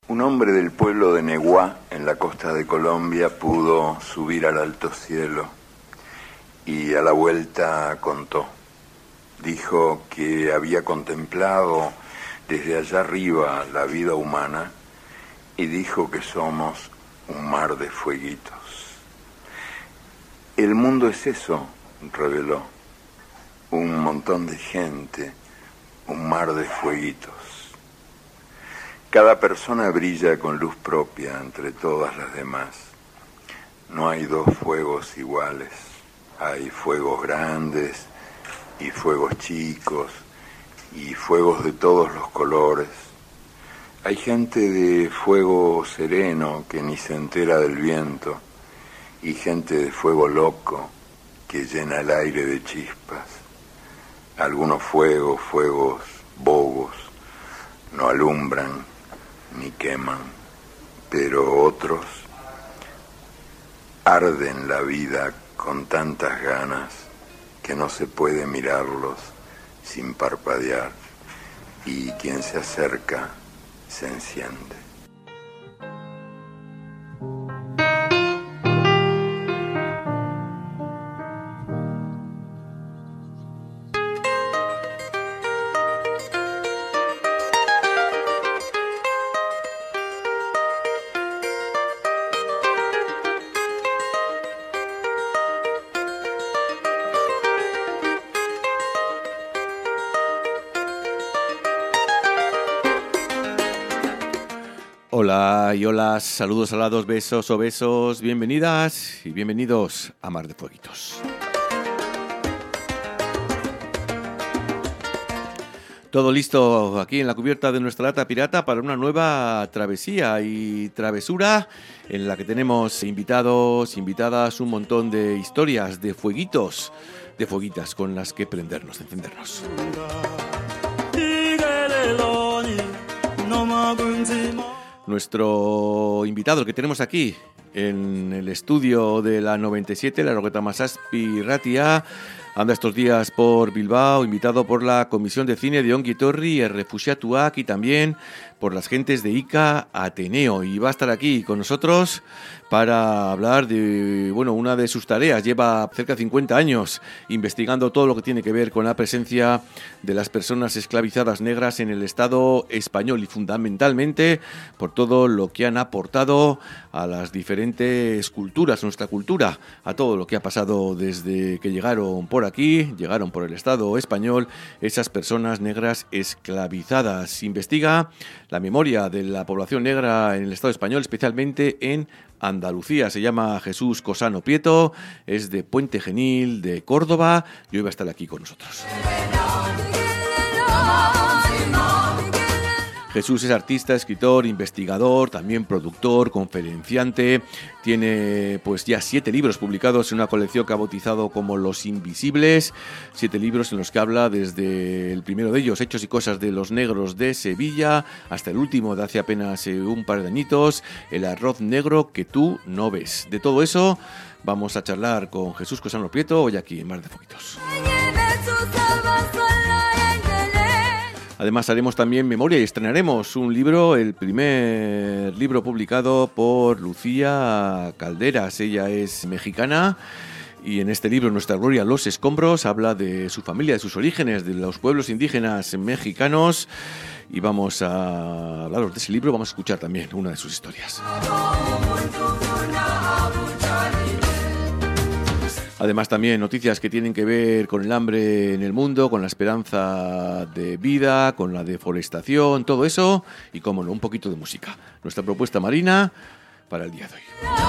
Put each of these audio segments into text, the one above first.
Un hombre del pueblo de Neguá, en la costa de Colombia, pudo subir al alto cielo y a la vuelta contó. Dijo que había contemplado desde allá arriba la vida humana y dijo que somos un mar de fueguitos. El mundo es eso, reveló, un montón de gente, un mar de fueguitos. Cada persona brilla con luz propia entre todas las demás. No hay dos fuegos iguales. Hay fuegos grandes y fuegos chicos y fuegos de todos los colores. Hay gente de fuego sereno que ni se entera del viento y gente de fuego loco que llena el aire de chispas. Algunos fuegos bobos, no alumbran ni queman, pero otros arden la vida con tantas ganas que no se puede mirarlos sin parpadear, y quien se acerca se enciende. Hola y hola, saludos alados, besos o besos, bienvenidas y bienvenidos a Mar de Fueguitos. Todo listo aquí en la cubierta de nuestra lata pirata para una nueva travesía y travesura en la que tenemos invitados, invitadas, un montón de historias, de fueguitos, de fueguitas con las que prendernos, encendernos. Nuestro invitado, el que tenemos aquí en el estudio de la 97, la Roqueta Masaspi Ratia, anda estos días por Bilbao, invitado por la Comisión de Cine de Ongi Etorri, Errefuxiatuak y también por las gentes de ICA Ateneo. Y va a estar aquí con nosotros para hablar de, una de sus tareas. Lleva cerca de 50 años investigando todo lo que tiene que ver con la presencia de las personas esclavizadas negras en el Estado español y fundamentalmente por todo lo que han aportado a las diferentes culturas, nuestra cultura, a todo lo que ha pasado desde que llegaron por aquí, llegaron por el Estado español, esas personas negras esclavizadas. Investiga la memoria de la población negra en el Estado español, especialmente en Andalucía. Se llama Jesús Cosano Prieto, es de Puente Genil, de Córdoba, y hoy va a estar aquí con nosotros. Jesús es artista, escritor, investigador, también productor, conferenciante. Tiene pues ya 7 libros publicados en una colección que ha bautizado como Los Invisibles. 7 libros en los que habla desde el primero de ellos, Hechos y Cosas de los Negros de Sevilla, hasta el último de hace apenas un par de añitos, El arroz negro que tú no ves. De todo eso vamos a charlar con Jesús Cosano Prieto hoy aquí en Mar de Fueguitos. Además haremos también memoria y estrenaremos un libro, el primer libro publicado por Lucía Calderas. Ella es mexicana y en este libro, Nuestra Gloria, Los Escombros, habla de su familia, de sus orígenes, de los pueblos indígenas mexicanos, y vamos a hablaros de ese libro, vamos a escuchar también una de sus historias. Además también noticias que tienen que ver con el hambre en el mundo, con la esperanza de vida, con la deforestación, todo eso y, cómo no, un poquito de música. Nuestra propuesta marina para el día de hoy.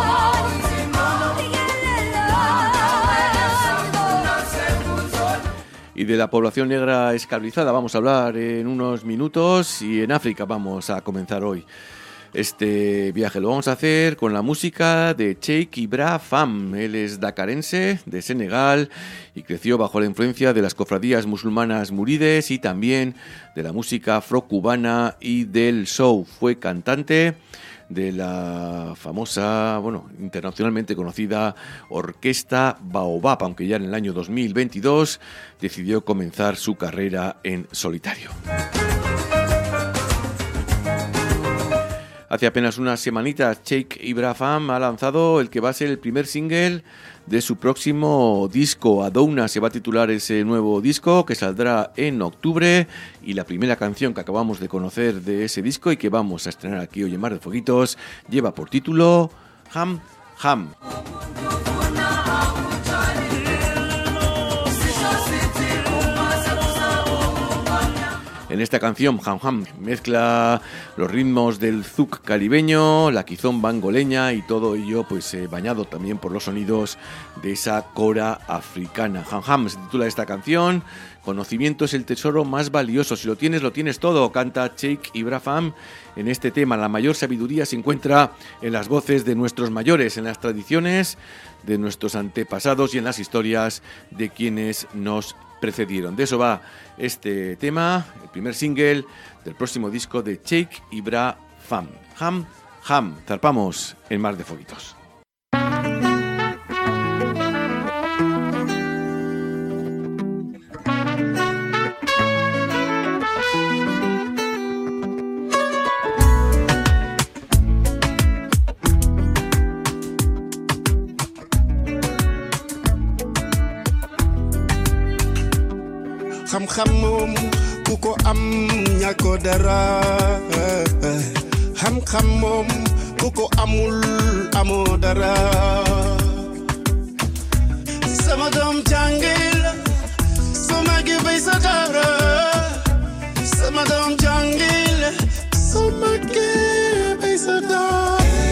Y de la población negra esclavizada vamos a hablar en unos minutos, y en África vamos a comenzar hoy. Este viaje lo vamos a hacer con la música de Cheikh Ibra Fam. Él es dakarense, de Senegal, y creció bajo la influencia de las cofradías musulmanas murides y también de la música afrocubana y del soul. Fue cantante de la famosa, internacionalmente conocida Orquesta Baobab, aunque ya en el año 2022 decidió comenzar su carrera en solitario. Hace apenas unas semanitas, Cheikh Ibrahim ha lanzado el que va a ser el primer single de su próximo disco. Adouna se va a titular ese nuevo disco, que saldrá en octubre, y la primera canción que acabamos de conocer de ese disco y que vamos a estrenar aquí hoy en Mar de Fueguitos lleva por título Ham Ham. En esta canción, Ham Ham mezcla los ritmos del zouk caribeño, la quizomba angoleña y todo ello pues bañado también por los sonidos de esa cora africana. Ham Ham se titula esta canción. Conocimiento es el tesoro más valioso. Si lo tienes todo, canta Cheikh Ibrahim en este tema. La mayor sabiduría se encuentra en las voces de nuestros mayores, en las tradiciones de nuestros antepasados y en las historias de quienes nos precedieron. De eso va este tema, el primer single del próximo disco de Cheikh Ibrahim. Ham Ham. Zarpamos en Mar de Fueguitos. xam-xam moom ku ko am ñàkko dara xam-xam moom ku ko amul amoo dara sama doom jàngil soo màggee bay sa dara sama doom jàngil soo màggee bay sa dara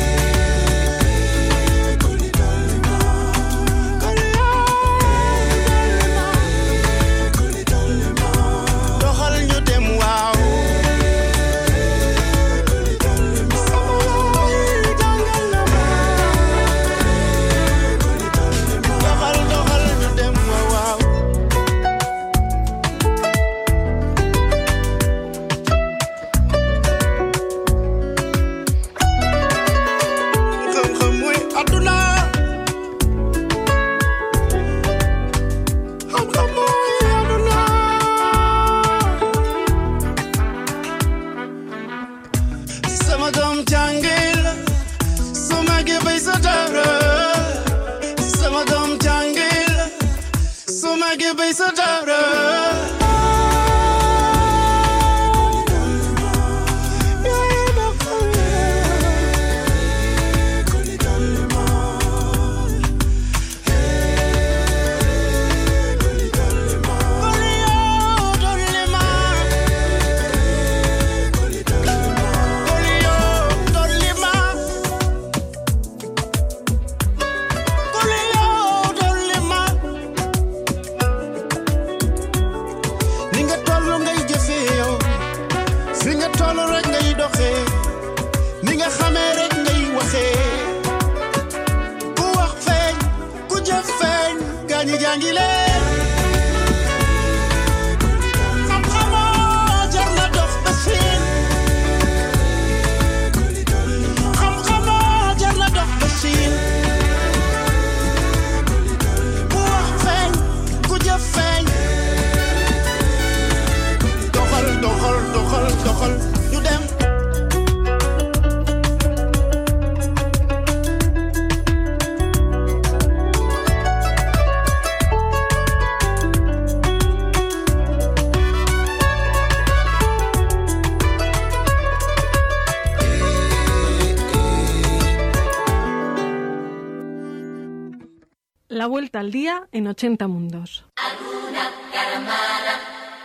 La vuelta al día en 80 mundos. Alguna caramara,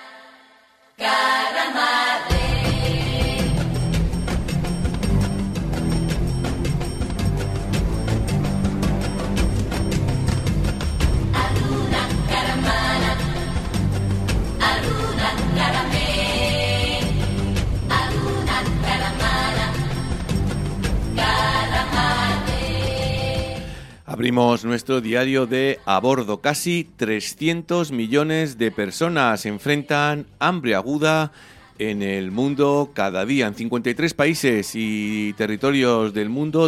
caramarre. Alguna caramara, alguna caramé, alguna caramara, caramarre. Abrimos nuestro diario de A Bordo. Casi 300 millones de personas enfrentan hambre aguda en el mundo cada día. En 53 países y territorios del mundo,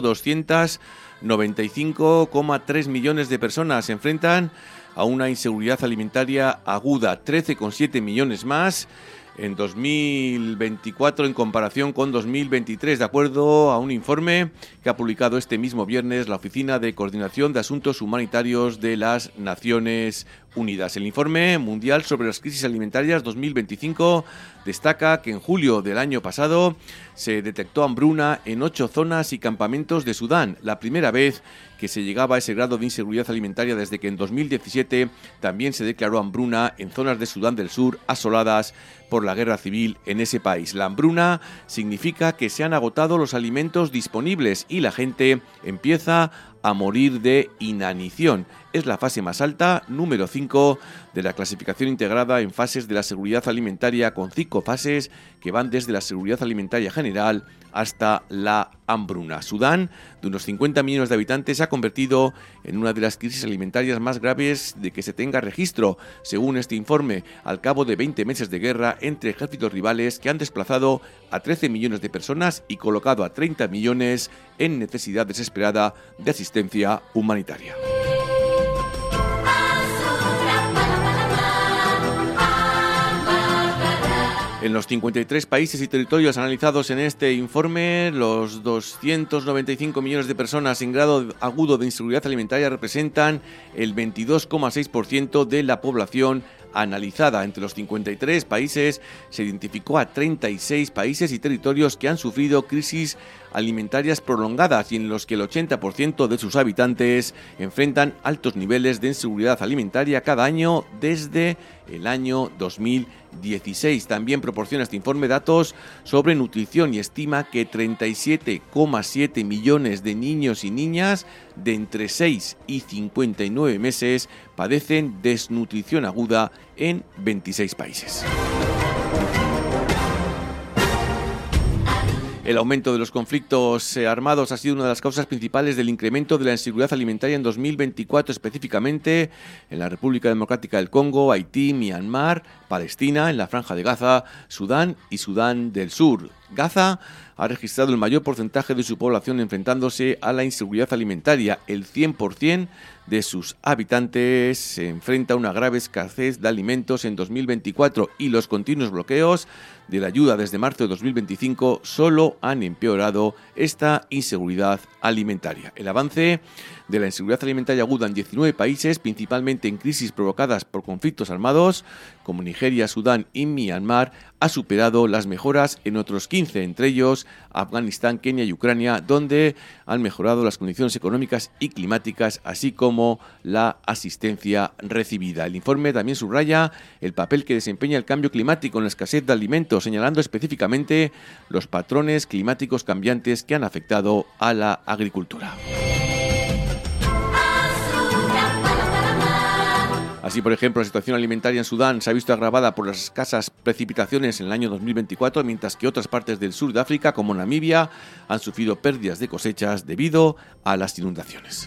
295,3 millones de personas se enfrentan a una inseguridad alimentaria aguda. 13,7 millones más en 2024 en comparación con 2023, de acuerdo a un informe que ha publicado este mismo viernes la Oficina de Coordinación de Asuntos Humanitarios de las Naciones Unidas. El informe mundial sobre las crisis alimentarias 2025 destaca que en julio del año pasado se detectó hambruna en 8 zonas y campamentos de Sudán, la primera vez que se llegaba a ese grado de inseguridad alimentaria desde que en 2017 también se declaró hambruna en zonas de Sudán del Sur asoladas por la guerra civil en ese país. La hambruna significa que se han agotado los alimentos disponibles y la gente empieza a morir de inanición. Es la fase más alta, número 5, de la clasificación integrada en fases de la seguridad alimentaria, con 5 fases que van desde la seguridad alimentaria general hasta la hambruna. Sudán, de unos 50 millones de habitantes, se ha convertido en una de las crisis alimentarias más graves de que se tenga registro, según este informe, al cabo de 20 meses de guerra entre ejércitos rivales que han desplazado a 13 millones de personas y colocado a 30 millones en necesidad desesperada de asistencia humanitaria. En los 53 países y territorios analizados en este informe, los 295 millones de personas en grado agudo de inseguridad alimentaria representan el 22,6% de la población analizada. Entre los 53 países se identificó a 36 países y territorios que han sufrido crisis alimentarias prolongadas y en los que el 80% de sus habitantes enfrentan altos niveles de inseguridad alimentaria cada año desde el año 2016. También proporciona este informe datos sobre nutrición y estima que 37,7 millones de niños y niñas de entre 6 y 59 meses padecen desnutrición aguda en 26 países. El aumento de los conflictos armados ha sido una de las causas principales del incremento de la inseguridad alimentaria en 2024, específicamente en la República Democrática del Congo, Haití, Myanmar, Palestina, en la Franja de Gaza, Sudán y Sudán del Sur. Gaza ha registrado el mayor porcentaje de su población enfrentándose a la inseguridad alimentaria. El 100% de sus habitantes se enfrenta a una grave escasez de alimentos en 2024 y los continuos bloqueos de la ayuda desde marzo de 2025 solo han empeorado esta inseguridad alimentaria. El avance de la inseguridad alimentaria aguda en 19 países, principalmente en crisis provocadas por conflictos armados, como Nigeria, Sudán y Myanmar, ha superado las mejoras en otros 15, entre ellos Afganistán, Kenia y Ucrania, donde han mejorado las condiciones económicas y climáticas, así como la asistencia recibida. El informe también subraya el papel que desempeña el cambio climático en la escasez de alimentos, señalando específicamente los patrones climáticos cambiantes que han afectado a la agricultura. Así, por ejemplo, la situación alimentaria en Sudán se ha visto agravada por las escasas precipitaciones en el año 2024, mientras que otras partes del sur de África, como Namibia, han sufrido pérdidas de cosechas debido a las inundaciones.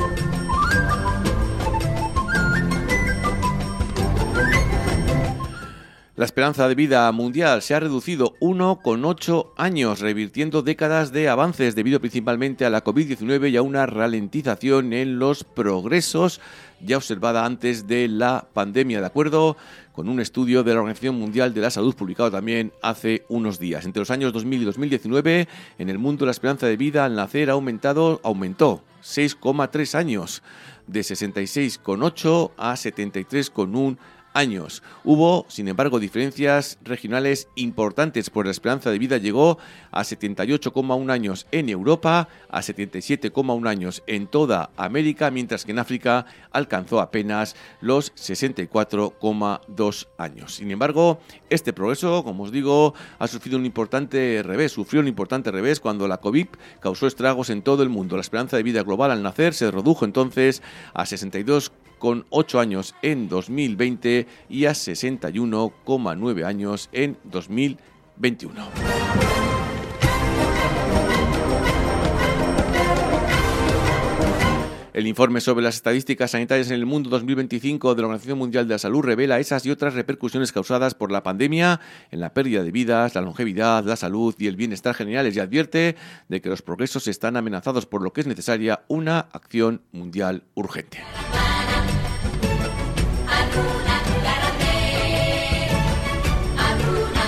La esperanza de vida mundial se ha reducido 1,8 años, revirtiendo décadas de avances debido principalmente a la COVID-19 y a una ralentización en los progresos ya observada antes de la pandemia, de acuerdo con un estudio de la Organización Mundial de la Salud publicado también hace unos días. Entre los años 2000 y 2019, en el mundo la esperanza de vida al nacer aumentó 6,3 años, de 66,8 a 73,1 años. Hubo, sin embargo, diferencias regionales importantes, pues la esperanza de vida llegó a 78,1 años en Europa, a 77,1 años en toda América, mientras que en África alcanzó apenas los 64,2 años. Sin embargo, este progreso, como os digo, sufrió un importante revés cuando la COVID causó estragos en todo el mundo. La esperanza de vida global al nacer se redujo entonces a 62,8 años en 2020 y a 61,9 años en 2021. El informe sobre las estadísticas sanitarias en el mundo 2025 de la Organización Mundial de la Salud revela esas y otras repercusiones causadas por la pandemia en la pérdida de vidas, la longevidad, la salud y el bienestar generales, y advierte de que los progresos están amenazados, por lo que es necesaria una acción mundial urgente. Aruna,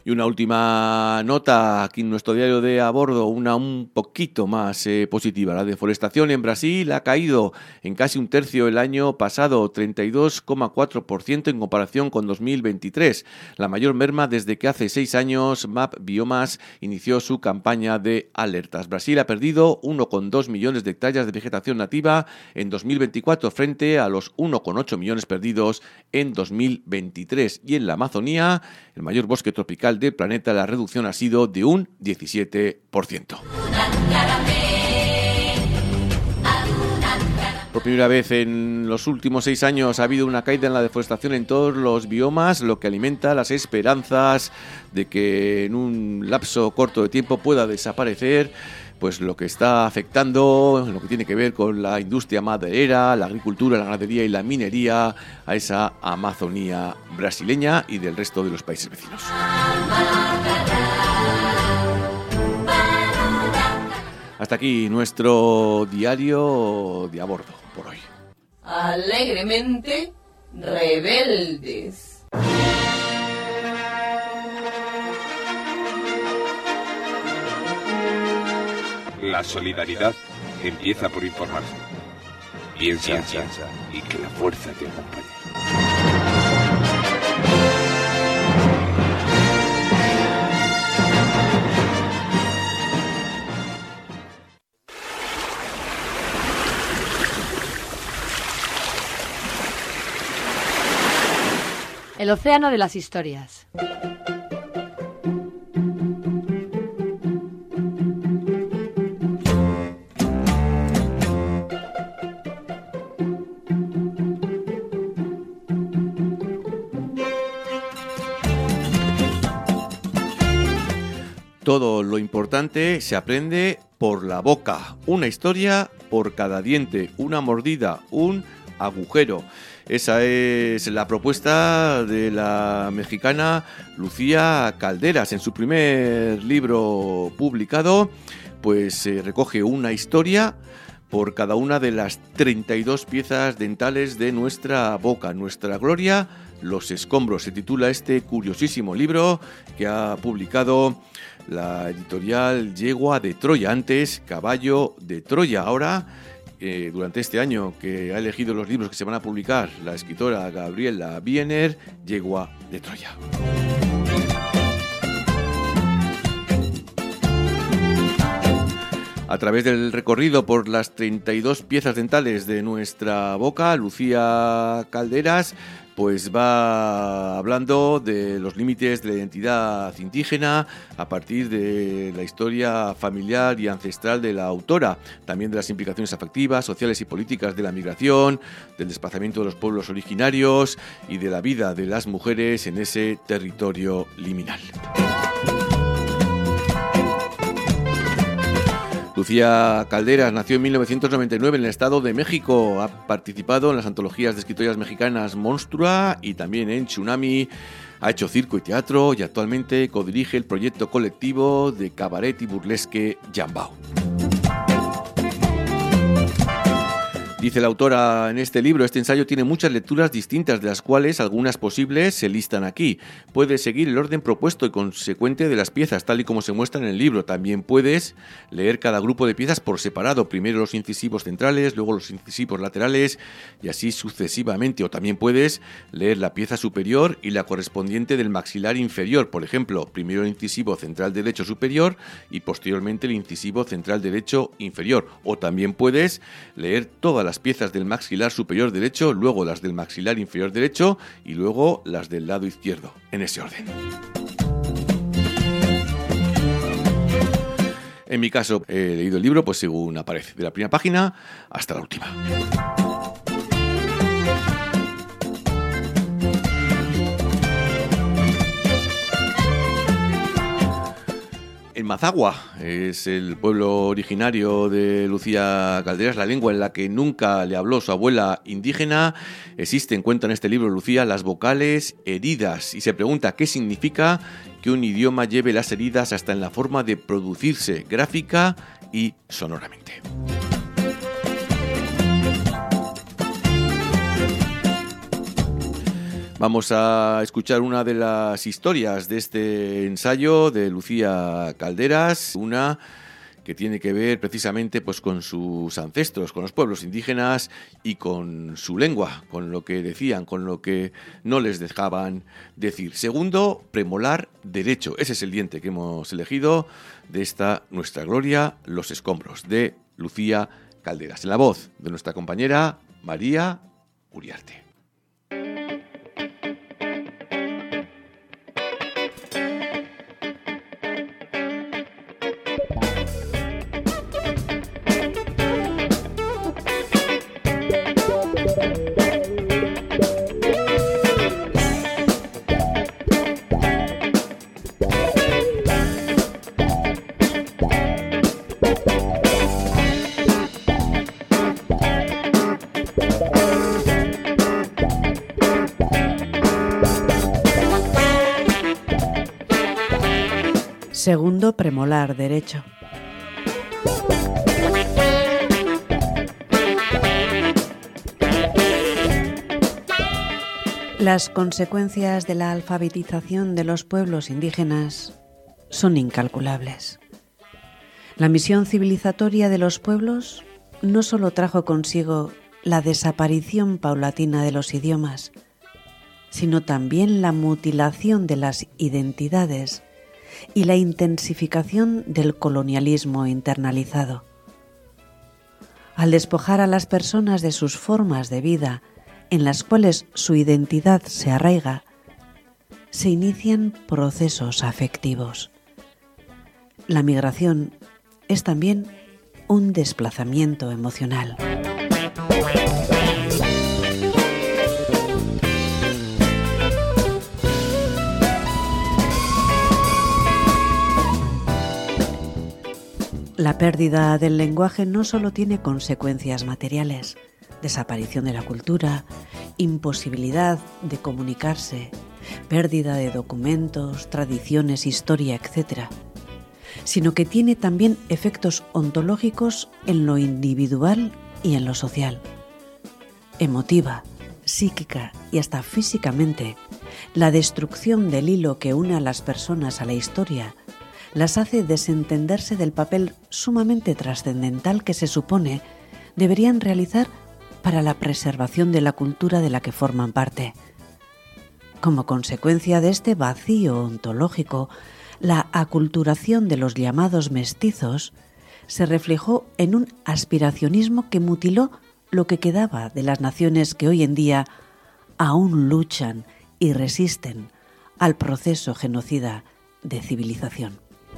Y una última nota aquí en nuestro diario de a bordo, una un poquito más positiva. La deforestación en Brasil ha caído en casi un tercio el año pasado, 32,4% en comparación con 2023. La mayor merma desde que hace 6 años MAP Biomas inició su campaña de alertas. Brasil ha perdido 1,2 millones de hectáreas de vegetación nativa en 2024 frente a los 1,8 millones perdidos en 2023. Y en la Amazonía, el mayor bosque tropical del planeta, la reducción ha sido de un 17%. Por primera vez en los últimos 6 años ha habido una caída en la deforestación en todos los biomas, lo que alimenta las esperanzas de que en un lapso corto de tiempo pueda desaparecer pues lo que está afectando, lo que tiene que ver con la industria maderera, la agricultura, la ganadería y la minería a esa Amazonía brasileña y del resto de los países vecinos. Hasta aquí nuestro diario de a bordo por hoy. Alegremente rebeldes. La solidaridad empieza por informarse. Piensa y que la fuerza te acompañe. El océano de las historias. Todo lo importante se aprende por la boca. Una historia por cada diente, una mordida, un agujero. Esa es la propuesta de la mexicana Lucía Calderas. En su primer libro publicado, pues recoge una historia por cada una de las 32 piezas dentales de nuestra boca. Nuestra gloria, los escombros. Se titula este curiosísimo libro que ha publicado la editorial Yegua de Troya, antes Caballo de Troya. Ahora, durante este año que ha elegido los libros que se van a publicar la escritora Gabriela Biener, Yegua de Troya. A través del recorrido por las 32 piezas dentales de nuestra boca, Lucía Calderas pues va hablando de los límites de la identidad indígena a partir de la historia familiar y ancestral de la autora, también de las implicaciones afectivas, sociales y políticas de la migración, del desplazamiento de los pueblos originarios y de la vida de las mujeres en ese territorio liminal. Lucía Calderas nació en 1999 en el Estado de México. Ha participado en las antologías de escritoras mexicanas Monstrua y también en Tsunami. Ha hecho circo y teatro y actualmente codirige el proyecto colectivo de cabaret y burlesque Jambao. Dice la autora en este libro, este ensayo tiene muchas lecturas distintas, de las cuales algunas posibles se listan aquí. Puedes seguir el orden propuesto y consecuente de las piezas, tal y como se muestra en el libro. También puedes leer cada grupo de piezas por separado, primero los incisivos centrales, luego los incisivos laterales y así sucesivamente. O también puedes leer la pieza superior y la correspondiente del maxilar inferior. Por ejemplo, primero el incisivo central derecho superior y posteriormente el incisivo central derecho inferior. O también puedes leer todas las piezas del maxilar superior derecho, luego las del maxilar inferior derecho y luego las del lado izquierdo, en ese orden. En mi caso, he leído el libro pues según aparece, de la primera página hasta la última. En Mazagua es el pueblo originario de Lucía Calderas, la lengua en la que nunca le habló su abuela indígena. Existen, cuenta en este libro Lucía, las vocales heridas y se pregunta qué significa que un idioma lleve las heridas hasta en la forma de producirse gráfica y sonoramente. Vamos a escuchar una de las historias de este ensayo de Lucía Calderas, una que tiene que ver precisamente pues con sus ancestros, con los pueblos indígenas y con su lengua, con lo que decían, con lo que no les dejaban decir. Segundo, premolar derecho. Ese es el diente que hemos elegido de esta Nuestra Gloria, los escombros, de Lucía Calderas, en la voz de nuestra compañera María Uriarte. Segundo premolar derecho. Las consecuencias de la alfabetización de los pueblos indígenas son incalculables. La misión civilizatoria de los pueblos no solo trajo consigo la desaparición paulatina de los idiomas, sino también la mutilación de las identidades y la intensificación del colonialismo internalizado. Al despojar a las personas de sus formas de vida en las cuales su identidad se arraiga, se inician procesos afectivos. La migración es también un desplazamiento emocional. La pérdida del lenguaje no solo tiene consecuencias materiales, desaparición de la cultura, imposibilidad de comunicarse, pérdida de documentos, tradiciones, historia, etc., sino que tiene también efectos ontológicos en lo individual y en lo social. Emotiva, psíquica y hasta físicamente, la destrucción del hilo que une a las personas a la historia las hace desentenderse del papel sumamente trascendental que se supone deberían realizar para la preservación de la cultura de la que forman parte. Como consecuencia de este vacío ontológico, la aculturación de los llamados mestizos se reflejó en un aspiracionismo que mutiló lo que quedaba de las naciones que hoy en día aún luchan y resisten al proceso genocida de civilización.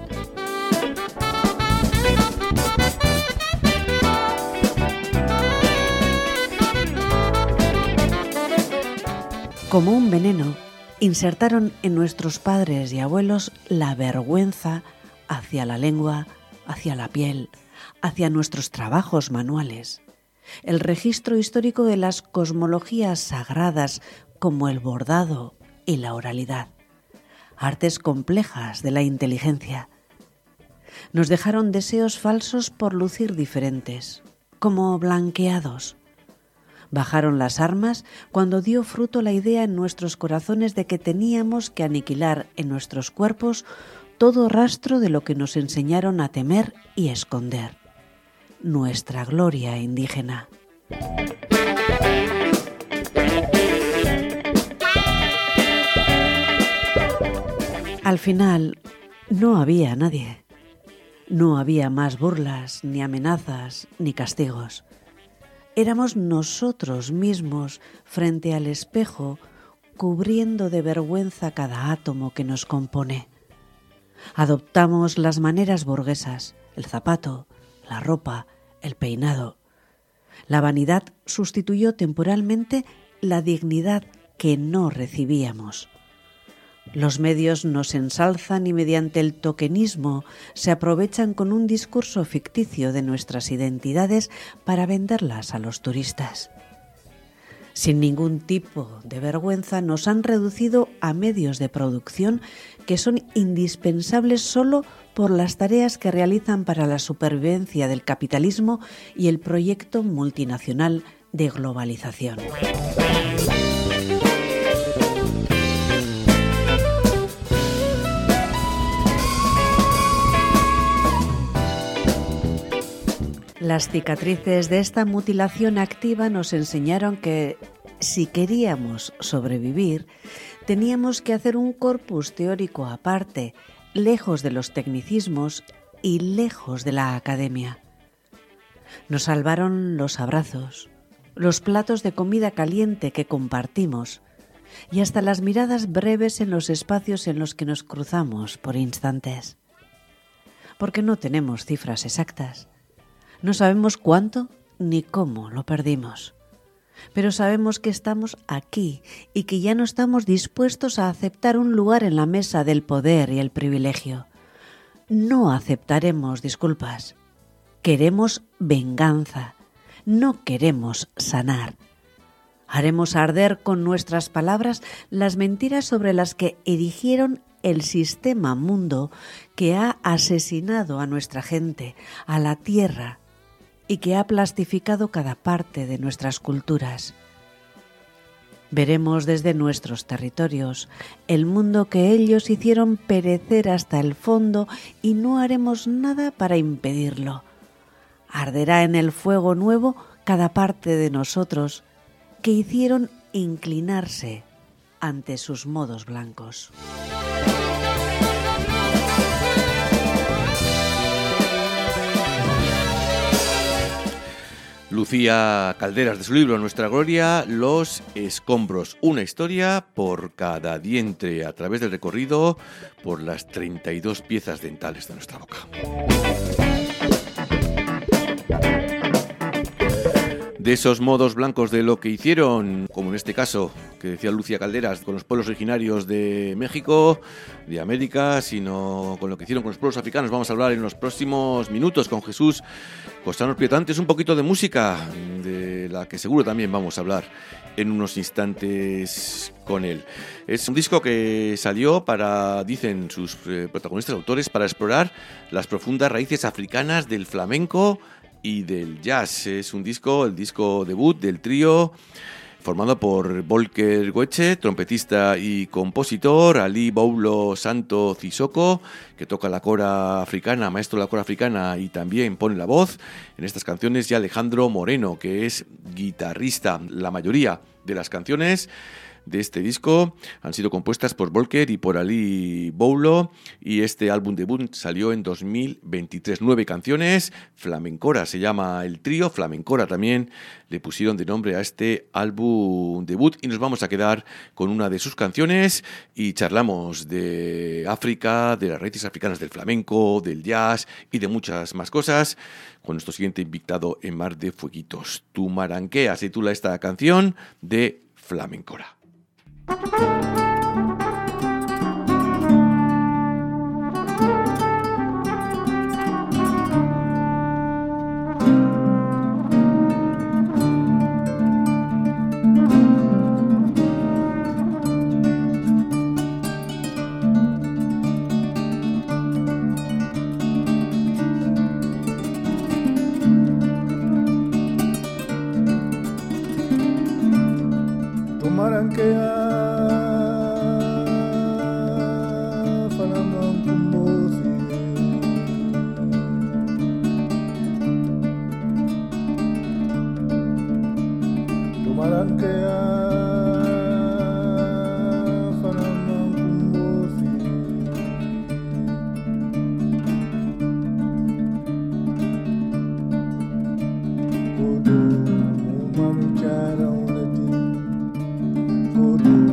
Como un veneno, insertaron en nuestros padres y abuelos la vergüenza hacia la lengua, hacia la piel, hacia nuestros trabajos manuales, el registro histórico de las cosmologías sagradas como el bordado y la oralidad, artes complejas de la inteligencia. Nos dejaron deseos falsos por lucir diferentes, como blanqueados. Bajaron las armas cuando dio fruto la idea en nuestros corazones de que teníamos que aniquilar en nuestros cuerpos todo rastro de lo que nos enseñaron a temer y esconder, nuestra gloria indígena. Al final, no había nadie. No había más burlas, ni amenazas, ni castigos. Éramos nosotros mismos frente al espejo, cubriendo de vergüenza cada átomo que nos compone. Adoptamos las maneras burguesas, el zapato, la ropa, el peinado. La vanidad sustituyó temporalmente la dignidad que no recibíamos. Los medios nos ensalzan y mediante el tokenismo se aprovechan con un discurso ficticio de nuestras identidades para venderlas a los turistas. Sin ningún tipo de vergüenza nos han reducido a medios de producción que son indispensables solo por las tareas que realizan para la supervivencia del capitalismo y el proyecto multinacional de globalización. Las cicatrices de esta mutilación activa nos enseñaron que, si queríamos sobrevivir, teníamos que hacer un corpus teórico aparte, lejos de los tecnicismos y lejos de la academia. Nos salvaron los abrazos, los platos de comida caliente que compartimos y hasta las miradas breves en los espacios en los que nos cruzamos por instantes. Porque no tenemos cifras exactas. No sabemos cuánto ni cómo lo perdimos. Pero sabemos que estamos aquí y que ya no estamos dispuestos a aceptar un lugar en la mesa del poder y el privilegio. No aceptaremos disculpas. Queremos venganza. No queremos sanar. Haremos arder con nuestras palabras las mentiras sobre las que erigieron el sistema mundo que ha asesinado a nuestra gente, a la tierra, y que ha plastificado cada parte de nuestras culturas. Veremos desde nuestros territorios el mundo que ellos hicieron perecer hasta el fondo y no haremos nada para impedirlo. Arderá en el fuego nuevo cada parte de nosotros que hicieron inclinarse ante sus modos blancos. Lucía Calderas, de su libro Nuestra Gloria, Los Escombros, una historia por cada diente a través del recorrido por las 32 piezas dentales de nuestra boca. De esos modos blancos de lo que hicieron, como en este caso que decía Lucía Calderas, con los pueblos originarios de México, de América, sino con lo que hicieron con los pueblos africanos, vamos a hablar en los próximos minutos con Jesús Costanos Prieto. Antes un poquito de música, de la que seguro también vamos a hablar en unos instantes con él. Es un disco que salió para, dicen sus protagonistas autores, para explorar las profundas raíces africanas del flamenco y del jazz. Es un disco, el disco debut del trío formado por Volker Goethe, trompetista y compositor, Ali Boulo Santo Cisoko, que toca la cora africana, maestro de la cora africana y también pone la voz en estas canciones, y Alejandro Moreno, que es guitarrista. La mayoría de las canciones de este disco han sido compuestas por Volker y por Ali Boulo, y este álbum debut salió en 2023. 9 canciones, Flamencora se llama el trío, Flamencora también le pusieron de nombre a este álbum debut, y nos vamos a quedar con una de sus canciones y charlamos de África, de las raíces africanas del flamenco, del jazz y de muchas más cosas con nuestro siguiente invitado en Mar de Fueguitos. Tumaranquea se titula esta canción de Flamencora. Good.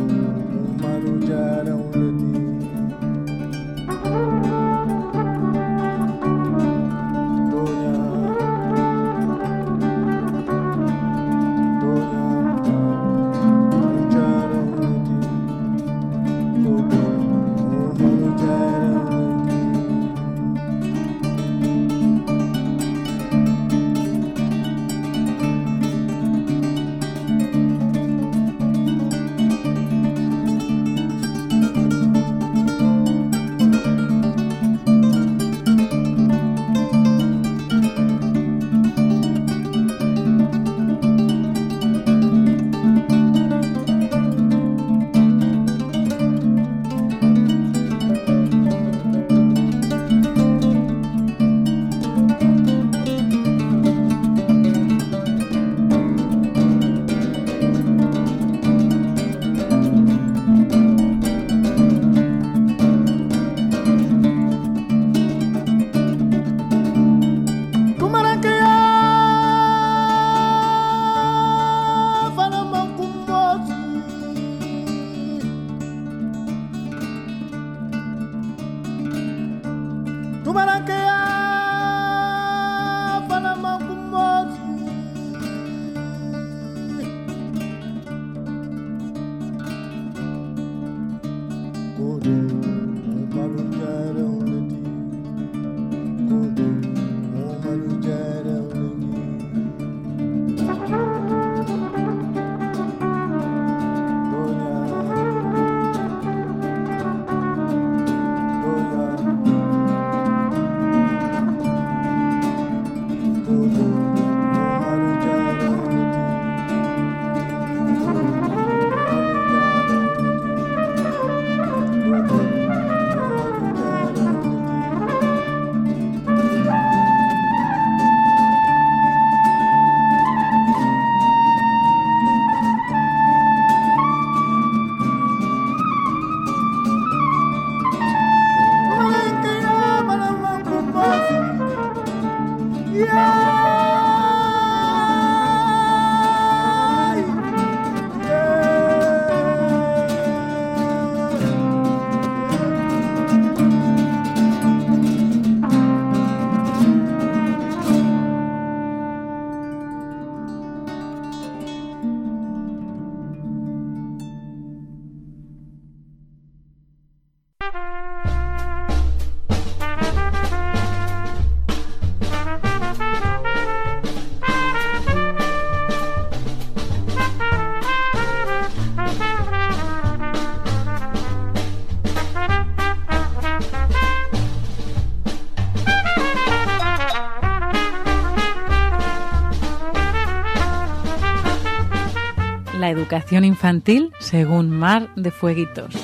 La educación infantil según Mar de Fueguitos.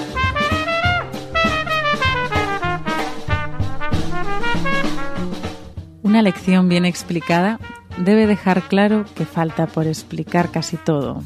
Una lección bien explicada debe dejar claro que falta por explicar casi todo.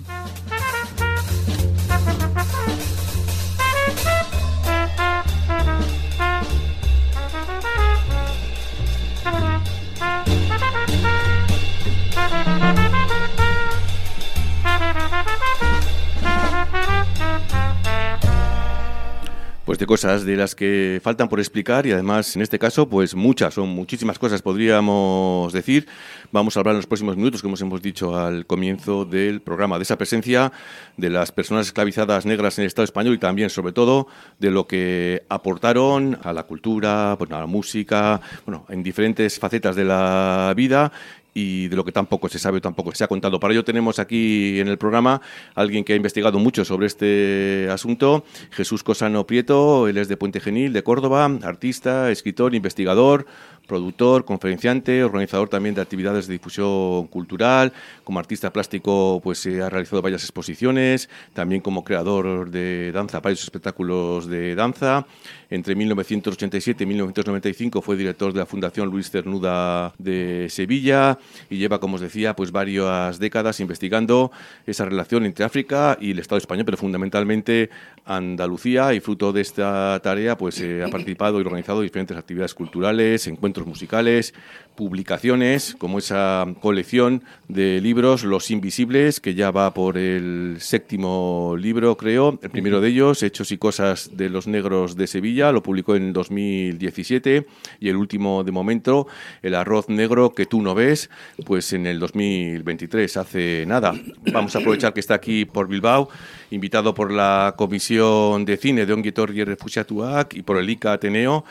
Pues de cosas de las que faltan por explicar y además en este caso pues muchísimas cosas podríamos decir. Vamos a hablar en los próximos minutos, como hemos dicho al comienzo del programa, de esa presencia de las personas esclavizadas negras en el Estado español y también sobre todo de lo que aportaron a la cultura, pues, a la música, bueno, en diferentes facetas de la vida. Y de lo que tampoco se sabe, tampoco se ha contado. Para ello tenemos aquí en el programa a alguien que ha investigado mucho sobre este asunto, Jesús Cosano Prieto. Él es de Puente Genil, de Córdoba, artista, escritor, investigador, productor, conferenciante, organizador también de actividades de difusión cultural. Como artista plástico pues ha realizado varias exposiciones, también como creador de danza, varios espectáculos de danza. Entre 1987 y 1995 fue director de la Fundación Luis Cernuda de Sevilla y lleva, como os decía, pues varias décadas investigando esa relación entre África y el Estado español, pero fundamentalmente Andalucía, y fruto de esta tarea pues ha participado y organizado diferentes actividades culturales, encuentros musicales, publicaciones, como esa colección de libros Los Invisibles, que ya va por el 7º libro, creo. El primero de ellos, Hechos y Cosas de los Negros de Sevilla, lo publicó en 2017, y el último de momento, El Arroz Negro que tú no ves, pues en el 2023, hace nada. Vamos a aprovechar que está aquí por Bilbao, invitado por la Comisión de Cine de Ongi Etorri Errefuxiatuak y por el ICA Ateneo,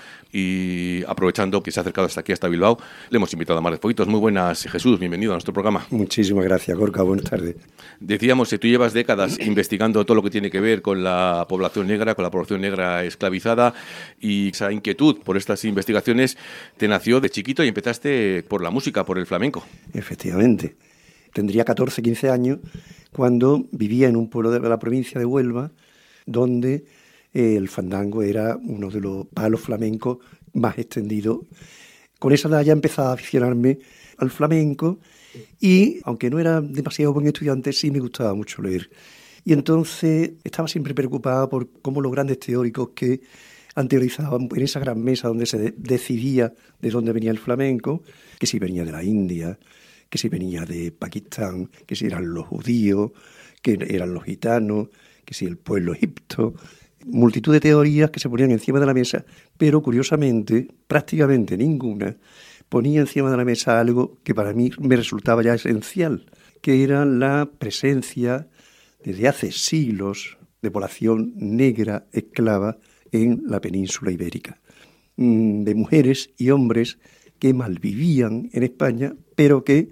y aprovechando que se ha acercado hasta aquí, hasta Bilbao, le hemos invitado a Mar de Fueguitos. Muy buenas, Jesús, bienvenido a nuestro programa. Muchísimas gracias, Gorka, buenas tardes. Decíamos que tú llevas décadas investigando todo lo que tiene que ver con la población negra, con la población negra esclavizada, y esa inquietud por estas investigaciones te nació de chiquito y empezaste por la música, por el flamenco. Efectivamente. Tendría 14, 15 años cuando vivía en un pueblo de la provincia de Huelva, donde el fandango era uno de los palos flamencos más extendidos. Con esa edad ya empezaba a aficionarme al flamenco y, aunque no era demasiado buen estudiante, sí me gustaba mucho leer. Y entonces estaba siempre preocupado por cómo los grandes teóricos que han teorizado en esa gran mesa donde se decidía de dónde venía el flamenco, que si venía de la India, que si venía de Pakistán, que si eran los judíos, que eran los gitanos, que si el pueblo egipto. Multitud de teorías que se ponían encima de la mesa, pero curiosamente, prácticamente ninguna ponía encima de la mesa algo que para mí me resultaba ya esencial, que era la presencia desde hace siglos de población negra esclava en la península ibérica, de mujeres y hombres que malvivían en España, pero que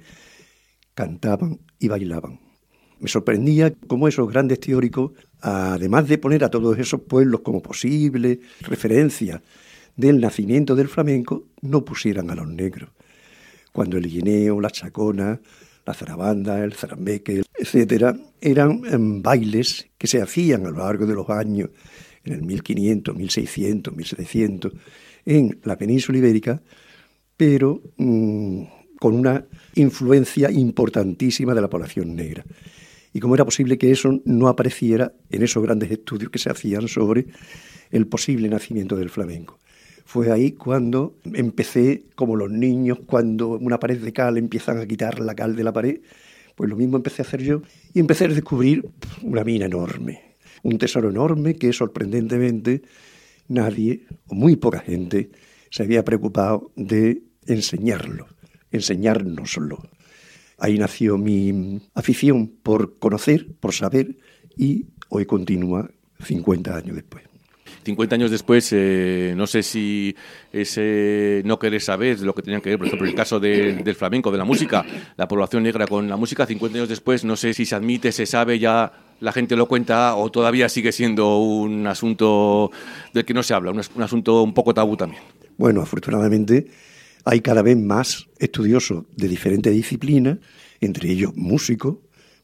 cantaban y bailaban. Me sorprendía cómo esos grandes teóricos, además de poner a todos esos pueblos como posible referencia del nacimiento del flamenco, no pusieran a los negros. Cuando el guineo, la chacona, la zarabanda, el zarambeque, etcétera, eran bailes que se hacían a lo largo de los años, en el 1500, 1600, 1700, en la península ibérica, pero con una influencia importantísima de la población negra. Y cómo era posible que eso no apareciera en esos grandes estudios que se hacían sobre el posible nacimiento del flamenco. Fue ahí cuando empecé, como los niños, cuando una pared de cal empiezan a quitar la cal de la pared, pues lo mismo empecé a hacer yo y empecé a descubrir una mina enorme, un tesoro enorme que sorprendentemente nadie, o muy poca gente, se había preocupado de enseñárnoslo. Ahí nació mi afición por conocer, por saber, y hoy continúa 50 años después. 50 años después, no sé si ese no querer saber lo que tenían que ver, por ejemplo, el caso del flamenco, de la música, la población negra con la música, 50 años después, no sé si se admite, se sabe, ya la gente lo cuenta, o todavía sigue siendo un asunto del que no se habla, un asunto un poco tabú también. Bueno, afortunadamente hay cada vez más estudiosos de diferentes disciplinas, entre ellos músicos,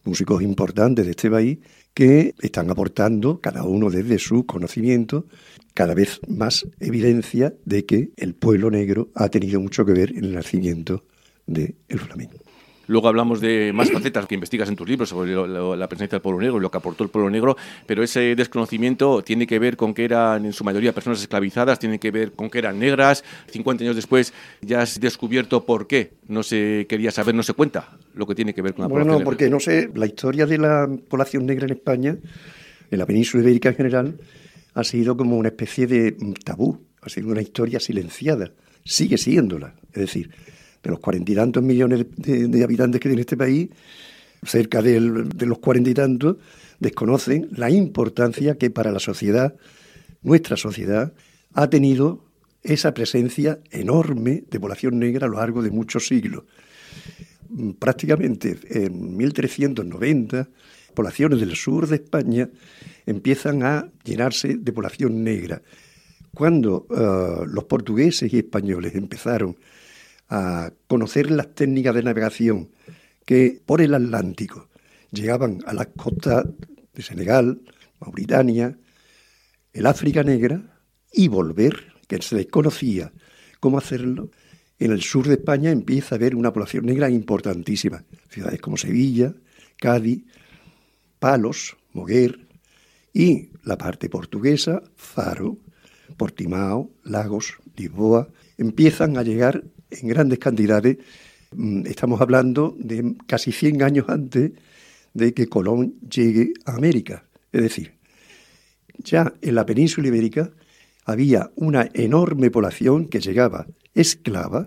músicos importantes de este país que están aportando, cada uno desde su conocimiento, cada vez más evidencia de que el pueblo negro ha tenido mucho que ver en el nacimiento del flamenco. Luego hablamos de más facetas que investigas en tus libros sobre la presencia del pueblo negro y lo que aportó el pueblo negro, pero ese desconocimiento tiene que ver con que eran en su mayoría personas esclavizadas, tiene que ver con que eran negras. 50 años después ya has descubierto por qué no se quería saber, no se cuenta lo que tiene que ver con la población negra. Bueno, porque no sé, la historia de la población negra en España, en la península ibérica en general, ha sido como una especie de tabú, ha sido una historia silenciada, sigue siéndola, es decir, de los 40 y tantos millones de habitantes que tiene este país, cerca de los 40 y tantos desconocen la importancia que para la sociedad, nuestra sociedad, ha tenido esa presencia enorme de población negra a lo largo de muchos siglos. Prácticamente en 1390, poblaciones del sur de España empiezan a llenarse de población negra. Cuando los portugueses y españoles empezaron a conocer las técnicas de navegación que por el Atlántico llegaban a las costas de Senegal, Mauritania, el África Negra, y volver, que se desconocía cómo hacerlo, en el sur de España empieza a haber una población negra importantísima. Ciudades como Sevilla, Cádiz, Palos, Moguer, y la parte portuguesa, Faro, Portimao, Lagos, Lisboa, empiezan a llegar en grandes cantidades. Estamos hablando de casi 100 años antes de que Colón llegue a América. Es decir, ya en la península ibérica había una enorme población que llegaba esclava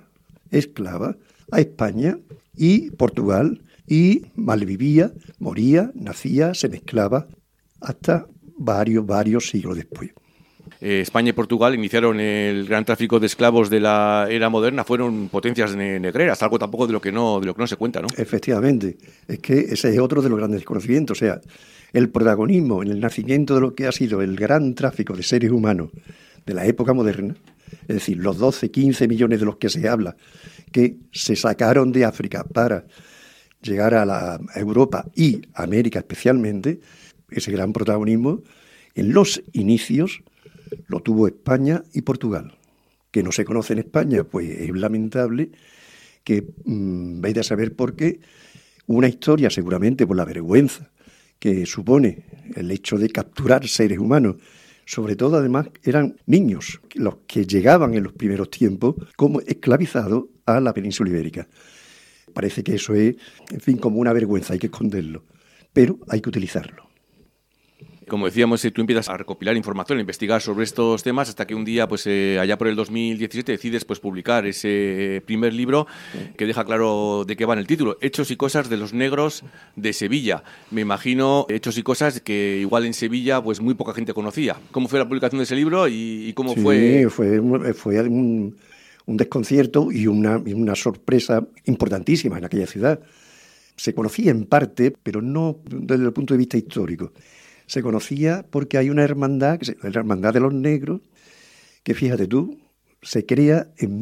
a España y Portugal, y malvivía, moría, nacía, se mezclaba hasta varios siglos después. España y Portugal iniciaron el gran tráfico de esclavos de la era moderna, fueron potencias negreras, algo tampoco de lo que no se cuenta, ¿no? Efectivamente, es que ese es otro de los grandes desconocimientos, o sea, el protagonismo en el nacimiento de lo que ha sido el gran tráfico de seres humanos de la época moderna, es decir, los 12, 15 millones de los que se habla, que se sacaron de África para llegar a Europa y América especialmente, ese gran protagonismo en los inicios lo tuvo España y Portugal. Que no se conoce en España, pues es lamentable, que vais a saber por qué. Una historia seguramente por la vergüenza que supone el hecho de capturar seres humanos. Sobre todo, además, eran niños los que llegaban en los primeros tiempos como esclavizados a la península ibérica. Parece que eso es, en fin, como una vergüenza, hay que esconderlo, pero hay que utilizarlo. Como decíamos, tú empiezas a recopilar información, a investigar sobre estos temas, hasta que un día, pues allá por el 2017, decides pues publicar ese primer libro que deja claro de qué va en el título, Hechos y cosas de los negros de Sevilla. Me imagino hechos y cosas que igual en Sevilla pues muy poca gente conocía. ¿Cómo fue la publicación de ese libro y cómo fue? Fue un desconcierto y una sorpresa importantísima en aquella ciudad. Se conocía en parte, pero no desde el punto de vista histórico. Se conocía porque hay una hermandad, la Hermandad de los Negros, que fíjate tú, se crea en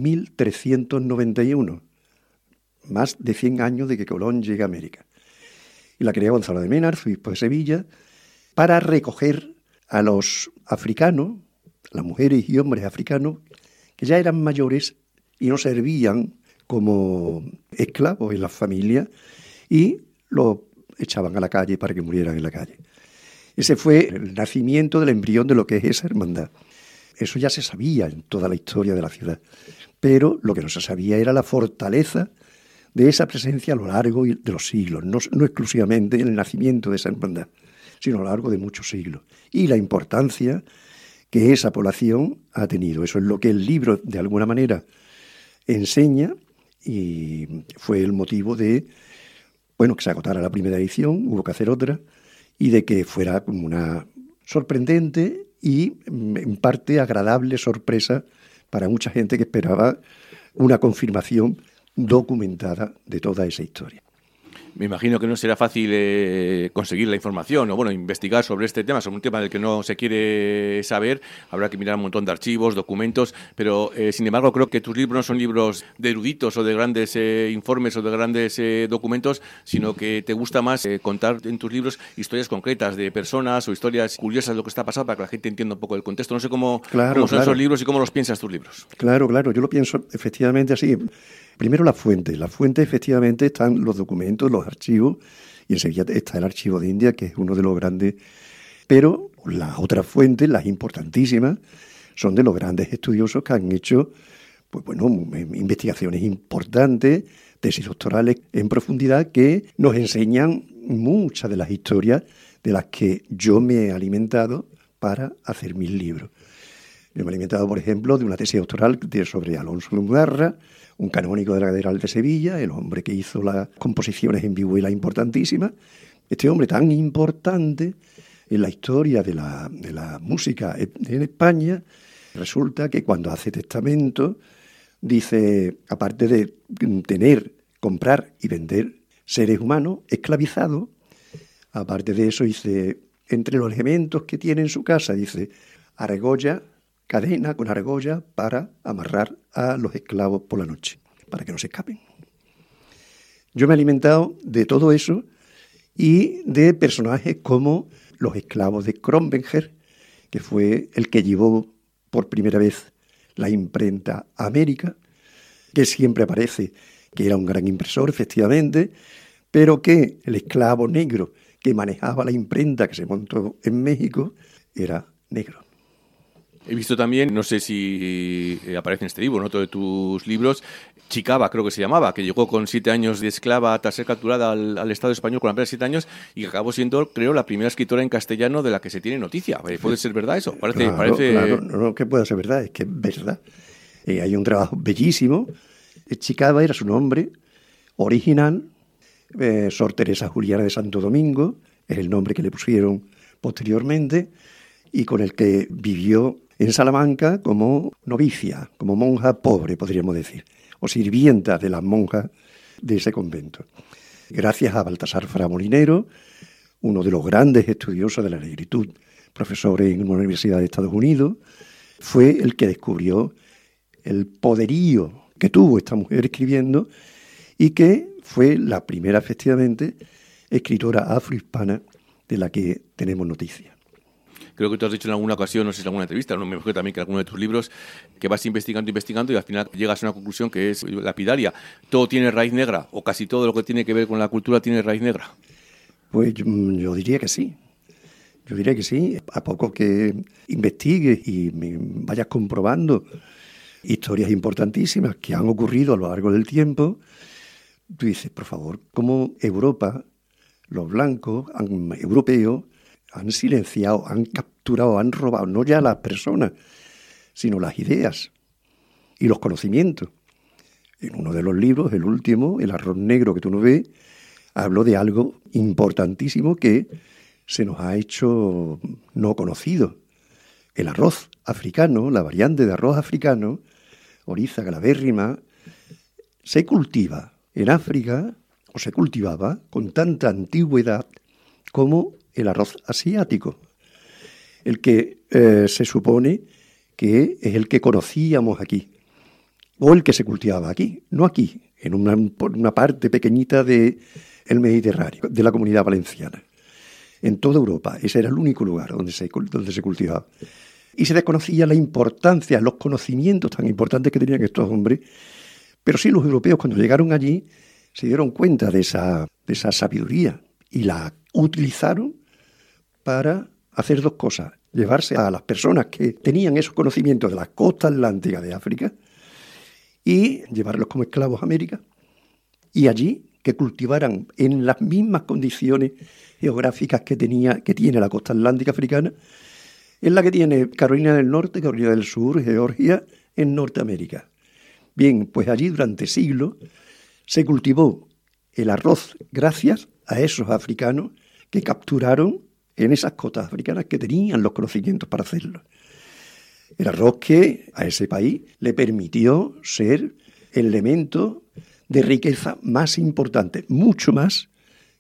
1391, más de 100 años de que Colón llega a América. Y la crea Gonzalo de Mena, arzobispo de Sevilla, para recoger a los africanos, las mujeres y hombres africanos, que ya eran mayores y no servían como esclavos en las familias, y los echaban a la calle para que murieran en la calle. Ese fue el nacimiento del embrión de lo que es esa hermandad. Eso ya se sabía en toda la historia de la ciudad, pero lo que no se sabía era la fortaleza de esa presencia a lo largo de los siglos, no exclusivamente en el nacimiento de esa hermandad, sino a lo largo de muchos siglos, y la importancia que esa población ha tenido. Eso es lo que el libro, de alguna manera, enseña, y fue el motivo de, que se agotara la primera edición, hubo que hacer otra, y de que fuera como una sorprendente y en parte agradable sorpresa para mucha gente que esperaba una confirmación documentada de toda esa historia. Me imagino que no será fácil conseguir la información o, bueno, investigar sobre este tema, sobre un tema del que no se quiere saber. Habrá que mirar un montón de archivos, documentos, pero, sin embargo, creo que tus libros no son libros de eruditos o de grandes informes o de grandes documentos, sino que te gusta más contar en tus libros historias concretas de personas o historias curiosas de lo que está pasando para que la gente entienda un poco el contexto. No sé cómo son esos libros y cómo los piensas tus libros. Claro, yo lo pienso efectivamente así. Primero la fuente. La fuente, efectivamente, están los documentos, los archivos, y enseguida está el archivo de India, que es uno de los grandes. Pero las otras fuentes, las importantísimas, son de los grandes estudiosos que han hecho, pues bueno, investigaciones importantes, tesis doctorales en profundidad, que nos enseñan muchas de las historias de las que yo me he alimentado para hacer mis libros. Yo me he alimentado, por ejemplo, de una tesis doctoral sobre Alonso de Mudarra, un canónico de la Catedral de Sevilla, el hombre que hizo las composiciones en vihuela importantísimas. Este hombre tan importante en la historia de la música en España, resulta que cuando hace testamento, dice, aparte de comprar y vender seres humanos esclavizados, aparte de eso, dice, entre los elementos que tiene en su casa, dice, argolla, cadena con argolla para amarrar a los esclavos por la noche, para que no se escapen. Yo me he alimentado de todo eso y de personajes como los esclavos de Kronberger, que fue el que llevó por primera vez la imprenta a América, que siempre aparece que era un gran impresor, efectivamente, pero que el esclavo negro que manejaba la imprenta que se montó en México era negro. He visto también, no sé si aparece en este libro, en otro de tus libros, Chicaba, creo que se llamaba, que llegó con 7 años de esclava tras ser capturada al Estado español con apenas 7 años y que acabó siendo, creo, la primera escritora en castellano de la que se tiene noticia. ¿Puede ser verdad eso? Claro, no que pueda ser verdad, es que es verdad. Hay un trabajo bellísimo. Chicaba era su nombre original, Sor Teresa Juliana de Santo Domingo, es el nombre que le pusieron posteriormente y con el que vivió en Salamanca como novicia, como monja pobre, podríamos decir, o sirvienta de las monjas de ese convento. Gracias a Baltasar Fra Molinero, uno de los grandes estudiosos de la negritud, profesor en una universidad de Estados Unidos, fue el que descubrió el poderío que tuvo esta mujer escribiendo y que fue la primera, efectivamente, escritora afrohispana de la que tenemos noticia. Creo que tú has dicho en alguna ocasión, no sé si en alguna entrevista, no me imagino también que en alguno de tus libros, que vas investigando y al final llegas a una conclusión que es lapidaria. Todo tiene raíz negra, o casi todo lo que tiene que ver con la cultura tiene raíz negra. Pues yo diría que sí. Yo diría que sí. A poco que investigues y vayas comprobando historias importantísimas que han ocurrido a lo largo del tiempo, tú dices, por favor, ¿cómo Europa, los blancos, europeos, han silenciado, han capturado, han robado, no ya las personas, sino las ideas y los conocimientos? En uno de los libros, el último, El arroz negro que tú no ves, hablo de algo importantísimo que se nos ha hecho no conocido. El arroz africano, la variante de arroz africano, Oryza glabérrima, se cultiva en África, o se cultivaba con tanta antigüedad como el arroz asiático, el que se supone que es el que conocíamos aquí, o el que se cultivaba aquí, no aquí, en una parte pequeñita del Mediterráneo, de la Comunidad Valenciana. En toda Europa, ese era el único lugar donde se cultivaba. Y se desconocía la importancia, los conocimientos tan importantes que tenían estos hombres, pero sí los europeos cuando llegaron allí se dieron cuenta de esa sabiduría y la utilizaron para hacer dos cosas: llevarse a las personas que tenían esos conocimientos de la costa atlántica de África y llevarlos como esclavos a América, y allí que cultivaran en las mismas condiciones geográficas que tiene la costa atlántica africana, es la que tiene Carolina del Norte, Carolina del Sur, Georgia, en Norteamérica. Bien, pues allí durante siglos se cultivó el arroz gracias a esos africanos que capturaron en esas costas africanas que tenían los conocimientos para hacerlo. El arroz que a ese país le permitió ser el elemento de riqueza más importante, mucho más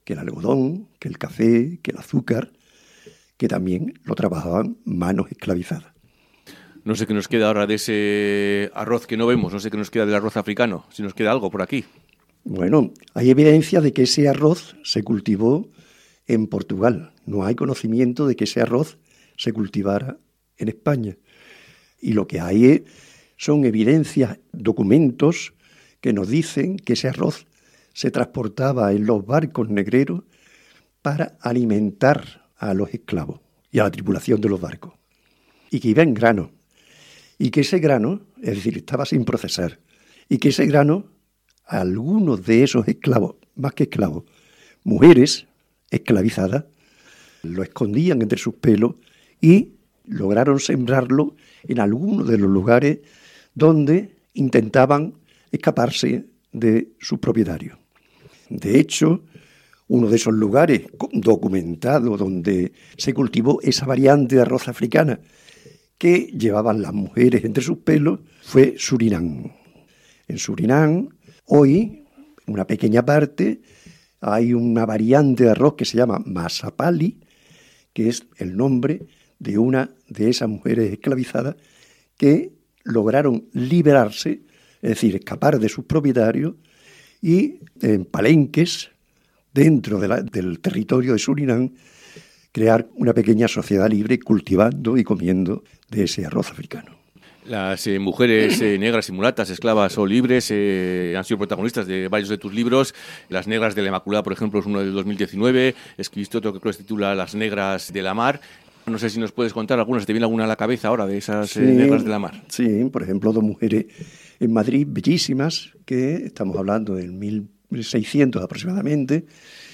que el algodón, que el café, que el azúcar, que también lo trabajaban manos esclavizadas. No sé qué nos queda ahora de ese arroz que no vemos, no sé qué nos queda del arroz africano, si nos queda algo por aquí. Bueno, hay evidencia de que ese arroz se cultivó en Portugal. No hay conocimiento de que ese arroz se cultivara en España. Y lo que hay son evidencias, documentos que nos dicen que ese arroz se transportaba en los barcos negreros para alimentar a los esclavos y a la tripulación de los barcos. Y que iba en grano. Y que ese grano, es decir, estaba sin procesar. Y que ese grano, algunos de esos esclavos, más que esclavos, mujeres esclavizadas, lo escondían entre sus pelos y lograron sembrarlo en algunos de los lugares donde intentaban escaparse de sus propietarios. De hecho, uno de esos lugares documentados donde se cultivó esa variante de arroz africana que llevaban las mujeres entre sus pelos fue Surinam. En Surinam, hoy, una pequeña parte, hay una variante de arroz que se llama masapali, que es el nombre de una de esas mujeres esclavizadas que lograron liberarse, es decir, escapar de sus propietarios y en palenques, dentro del territorio de Surinam, crear una pequeña sociedad libre cultivando y comiendo de ese arroz africano. Las mujeres negras y mulatas, esclavas o libres, han sido protagonistas de varios de tus libros. Las negras de la Inmaculada, por ejemplo, es uno del 2019. Escribiste otro que creo que se titula Las negras de la mar. No sé si nos puedes contar algunas, ¿te viene alguna a la cabeza ahora de esas negras de la mar? Sí, por ejemplo, dos mujeres en Madrid bellísimas, que estamos hablando del 1600 aproximadamente,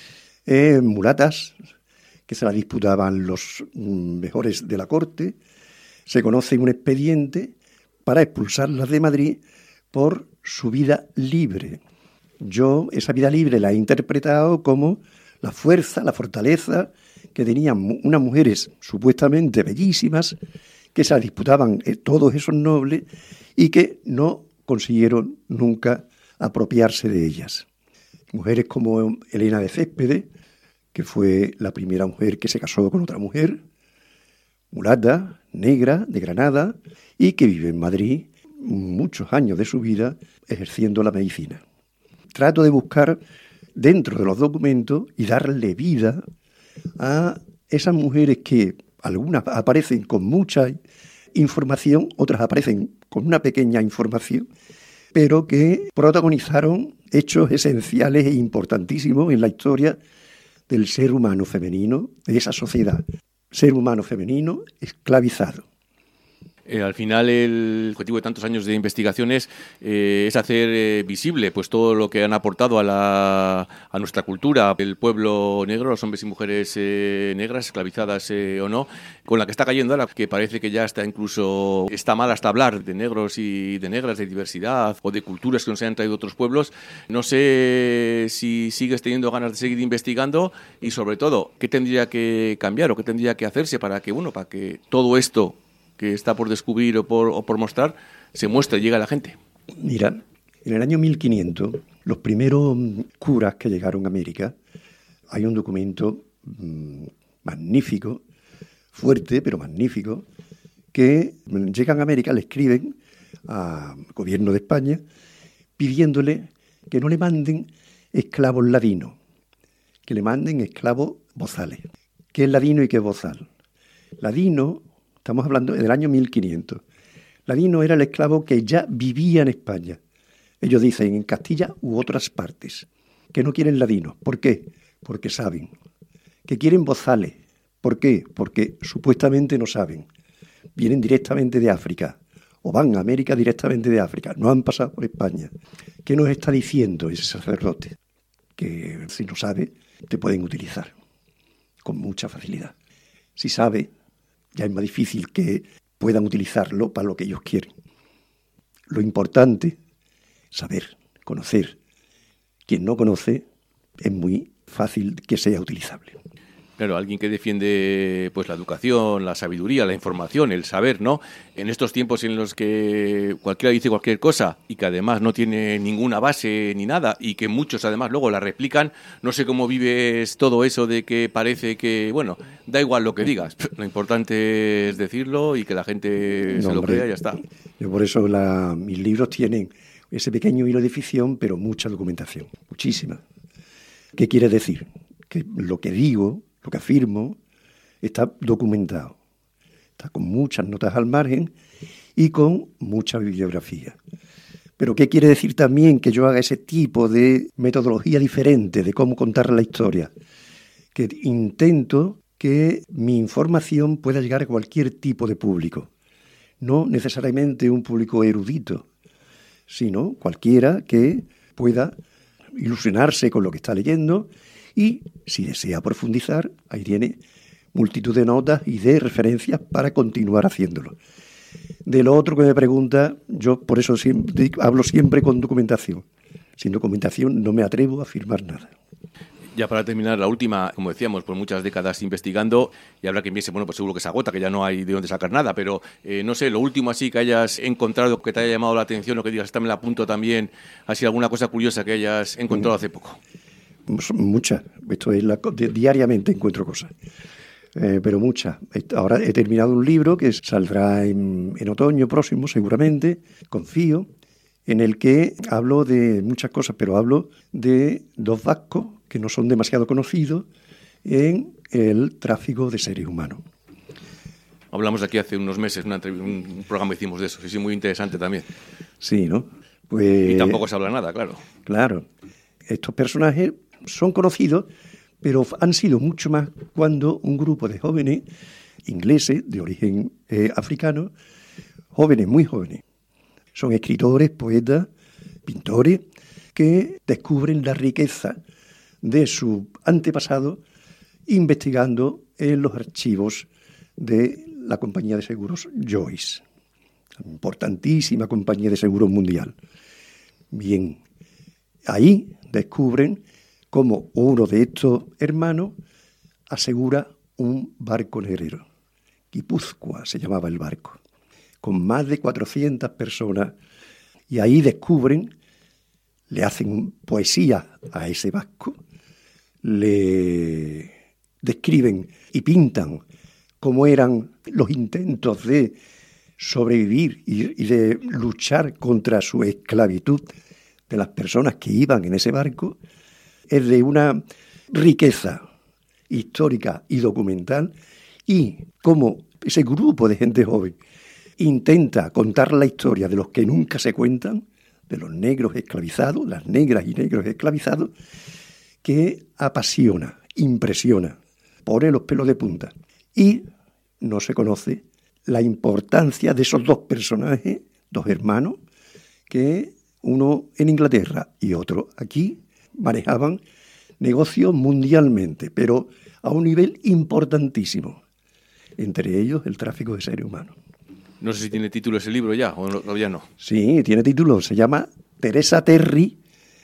mulatas, que se la disputaban los mejores de la corte. Se conoce un expediente para expulsarlas de Madrid por su vida libre. Yo esa vida libre la he interpretado como la fuerza, la fortaleza que tenían unas mujeres supuestamente bellísimas que se la disputaban todos esos nobles y que no consiguieron nunca apropiarse de ellas. Mujeres como Elena de Céspedes, que fue la primera mujer que se casó con otra mujer, mulata, negra, de Granada, y que vive en Madrid muchos años de su vida ejerciendo la medicina. Trato de buscar dentro de los documentos y darle vida a esas mujeres que algunas aparecen con mucha información, otras aparecen con una pequeña información, pero que protagonizaron hechos esenciales e importantísimos en la historia del ser humano femenino, de esa sociedad. Ser humano femenino esclavizado. Al final el objetivo de tantos años de investigaciones es hacer visible pues todo lo que han aportado a nuestra cultura, el pueblo negro, los hombres y mujeres negras, esclavizadas o no, con la que está cayendo ahora, que parece que ya está mal hasta hablar de negros y de negras, de diversidad o de culturas que nos hayan traído otros pueblos. No sé si sigues teniendo ganas de seguir investigando y sobre todo, ¿qué tendría que cambiar o qué tendría que hacerse para que todo esto que está por descubrir o por mostrar, se muestre y llegue a la gente? Mira, en el año 1500, los primeros curas que llegaron a América, hay un documento magnífico, fuerte pero magnífico, que llegan a América, le escriben al gobierno de España pidiéndole que no le manden esclavos ladinos, que le manden esclavos bozales. ¿Qué es ladino y qué es bozal? Ladino, estamos hablando del año 1500. Ladino era el esclavo que ya vivía en España. Ellos dicen en Castilla u otras partes, que no quieren ladinos. ¿Por qué? Porque saben. Que quieren bozales. ¿Por qué? Porque supuestamente no saben. Vienen directamente de África o van a América directamente de África. No han pasado por España. ¿Qué nos está diciendo ese sacerdote? Que si no sabe, te pueden utilizar con mucha facilidad. Si sabe, ya es más difícil que puedan utilizarlo para lo que ellos quieren. Lo importante, saber, conocer. Quien no conoce, es muy fácil que sea utilizable. Claro, alguien que defiende pues la educación, la sabiduría, la información, el saber, ¿no? En estos tiempos en los que cualquiera dice cualquier cosa y que además no tiene ninguna base ni nada y que muchos además luego la replican, no sé cómo vives todo eso de que parece que, bueno, da igual lo que digas, lo importante es decirlo y que la gente se lo crea y ya está. Yo por eso mis libros tienen ese pequeño hilo de ficción, pero mucha documentación, muchísima. ¿Qué quiere decir? Que lo que digo, lo que afirmo, está documentado. Está con muchas notas al margen y con mucha bibliografía. Pero ¿qué quiere decir también que yo haga ese tipo de metodología diferente de cómo contar la historia? Que intento que mi información pueda llegar a cualquier tipo de público. No necesariamente un público erudito, sino cualquiera que pueda ilusionarse con lo que está leyendo y, si desea profundizar, ahí tiene multitud de notas y de referencias para continuar haciéndolo. De lo otro que me pregunta, yo por eso hablo siempre con documentación. Sin documentación no me atrevo a afirmar nada. Ya para terminar, la última, como decíamos, por muchas décadas investigando, y habrá quien piense, bueno, pues seguro que se agota, que ya no hay de dónde sacar nada, pero no sé, lo último así que hayas encontrado, que te haya llamado la atención, o que digas, esta me la apunto también, así alguna cosa curiosa que hayas encontrado hace poco. Muchas, esto es diariamente encuentro cosas, pero muchas. Ahora he terminado un libro que saldrá en otoño próximo, seguramente, confío, en el que hablo de muchas cosas, pero hablo de 2 vascos que no son demasiado conocidos en el tráfico de seres humanos. Hablamos de aquí hace unos meses, un programa hicimos de eso, sí, muy interesante también. Sí, ¿no? Pues, y tampoco se habla nada, claro. Claro. Estos personajes son conocidos, pero han sido mucho más cuando un grupo de jóvenes ingleses de origen africano, jóvenes, muy jóvenes, son escritores, poetas, pintores, que descubren la riqueza de su antepasado investigando en los archivos de la compañía de seguros Joyce, importantísima compañía de seguros mundial. Bien, ahí descubren cómo uno de estos hermanos asegura un barco negrero. Guipúzcoa se llamaba el barco, con más de 400 personas, y ahí descubren, le hacen poesía a ese barco, le describen y pintan cómo eran los intentos de sobrevivir y de luchar contra su esclavitud de las personas que iban en ese barco. Es de una riqueza histórica y documental, y cómo ese grupo de gente joven intenta contar la historia de los que nunca se cuentan, de los negros esclavizados, las negras y negros esclavizados, que apasiona, impresiona, pone los pelos de punta. Y no se conoce la importancia de esos 2 personajes, 2 hermanos, que uno en Inglaterra y otro aquí manejaban negocios mundialmente, pero a un nivel importantísimo, entre ellos el tráfico de seres humanos. No sé si tiene título ese libro ya, o todavía no. Sí, tiene título, se llama Teresa Terry,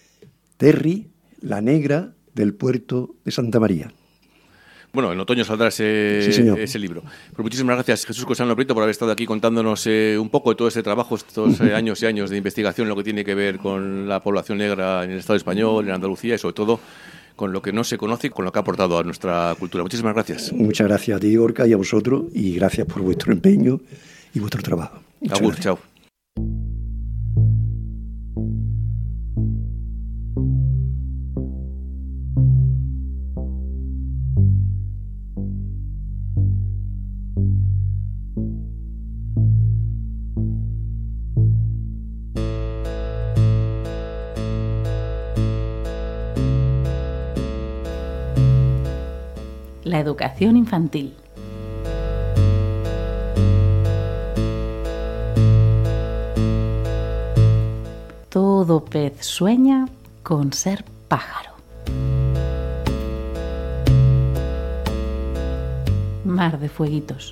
la negra del puerto de Santa María. Bueno, en otoño saldrá ese libro. Pues muchísimas gracias, Jesús Cosano Prieto, por haber estado aquí contándonos un poco de todo este trabajo, estos años y años de investigación, lo que tiene que ver con la población negra en el Estado español, en Andalucía, y sobre todo con lo que no se conoce y con lo que ha aportado a nuestra cultura. Muchísimas gracias. Muchas gracias a ti, Gorka, y a vosotros, y gracias por vuestro empeño y vuestro trabajo. Agur, chao. La educación infantil. Todo pez sueña con ser pájaro. Mar de Fueguitos.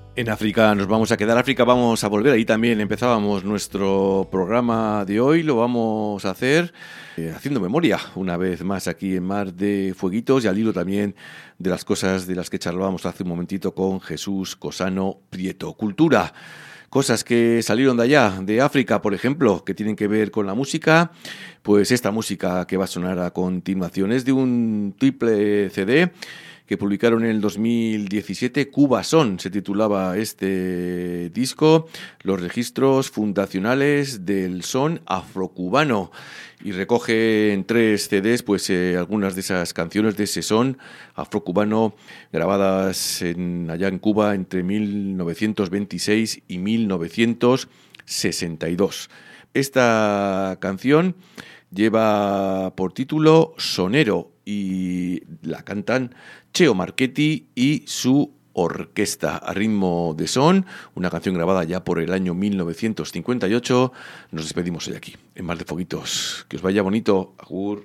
En África nos vamos a quedar. África vamos a volver. Ahí también empezábamos nuestro programa de hoy. Lo vamos a hacer haciendo memoria una vez más aquí en Mar de Fueguitos y al hilo también de las cosas de las que charlábamos hace un momentito con Jesús Cosano Prieto. Cultura. Cosas que salieron de allá, de África, por ejemplo, que tienen que ver con la música. Pues esta música que va a sonar a continuación es de un triple CD que publicaron en el 2017, Cuba Son, se titulaba este disco, los registros fundacionales del son afrocubano, y recoge en 3 CDs pues algunas de esas canciones de ese son afrocubano grabadas allá en Cuba entre 1926 y 1962. Esta canción lleva por título Sonero y la cantan Cheo Marchetti y su orquesta a ritmo de son, una canción grabada ya por el año 1958. Nos despedimos hoy aquí, en Mar de Fueguitos. Que os vaya bonito. Agur.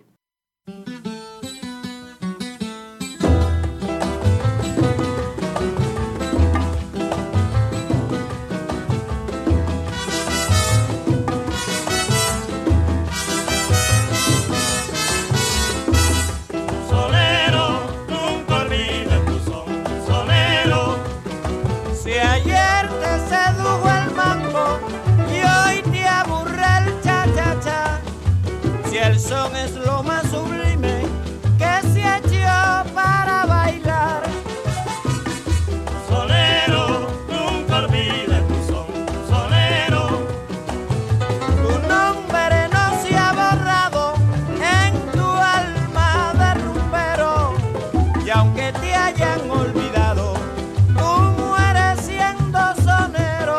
El son es lo más sublime que se ha hecho para bailar. Sonero, nunca olvides tu son. Sonero, tu nombre no se ha borrado en tu alma de rumbero. Y aunque te hayan olvidado, tú mueres siendo sonero.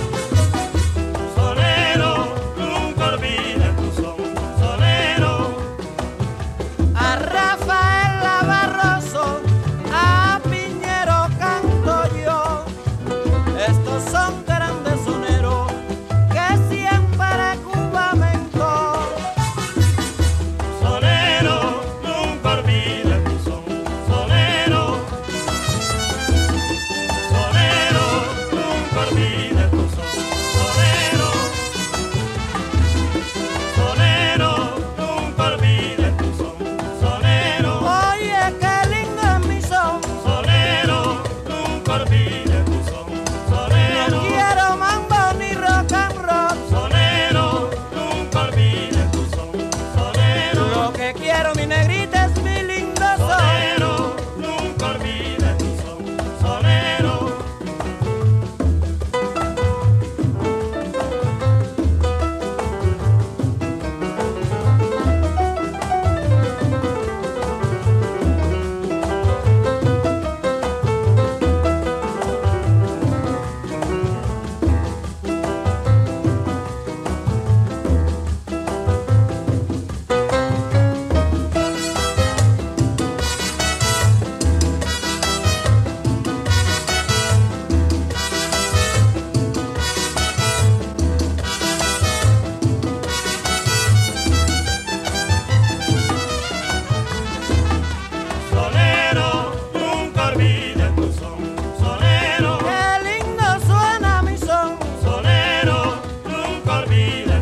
Sonero, nunca olvides tu son. Sonero, qué lindo suena mi son. Sonero, nunca olvides.